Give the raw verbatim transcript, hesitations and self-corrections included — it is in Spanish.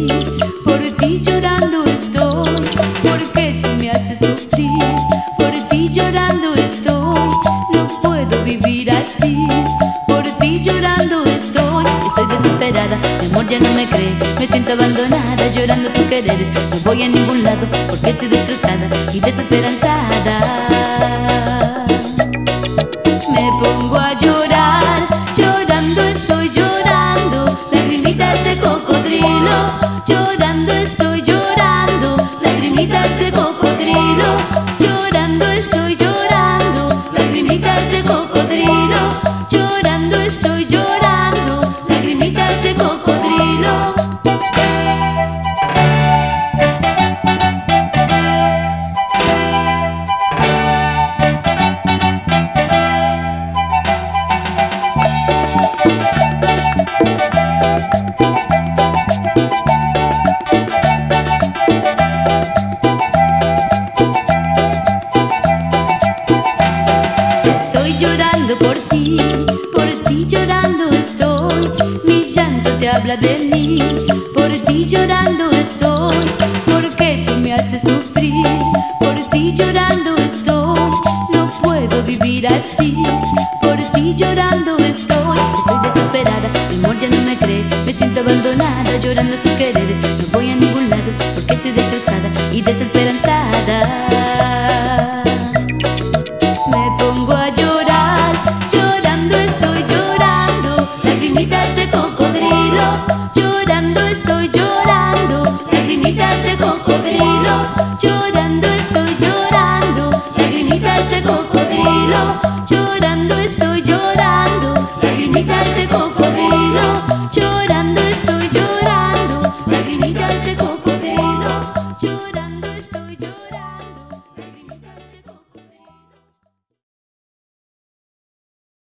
mí. Por ti llorando estoy, porque tú me haces sufrir. Por ti llorando estoy, no puedo vivir así. Por ti llorando estoy, estoy desesperada. Mi amor ya no me cree, me siento abandonada, llorando sus quereres. No voy a ningún lado porque estoy destrozada y desesperanzada. Me pongo a llorar, llorando estoy llorando, lagrimitas de cocodrilo. Llorando estoy llorando, lagrimitas de cocodrilo. Llorando estoy llorando, lagrimitas de cocodrilo. Llorando estoy llorando, lagrimitas de cocodrilo. Estoy llorando por ti, por ti llorando estoy. Mi llanto te habla de mí. Por ti llorando estoy, porque tú me haces sufrir. Por ti llorando estoy, no puedo vivir así. Por ti llorando estoy, estoy desesperada. Mi amor ya no me cree, me siento abandonada, llorando sus quereres. No voy a ningún lado porque estoy destrozada y desesperada.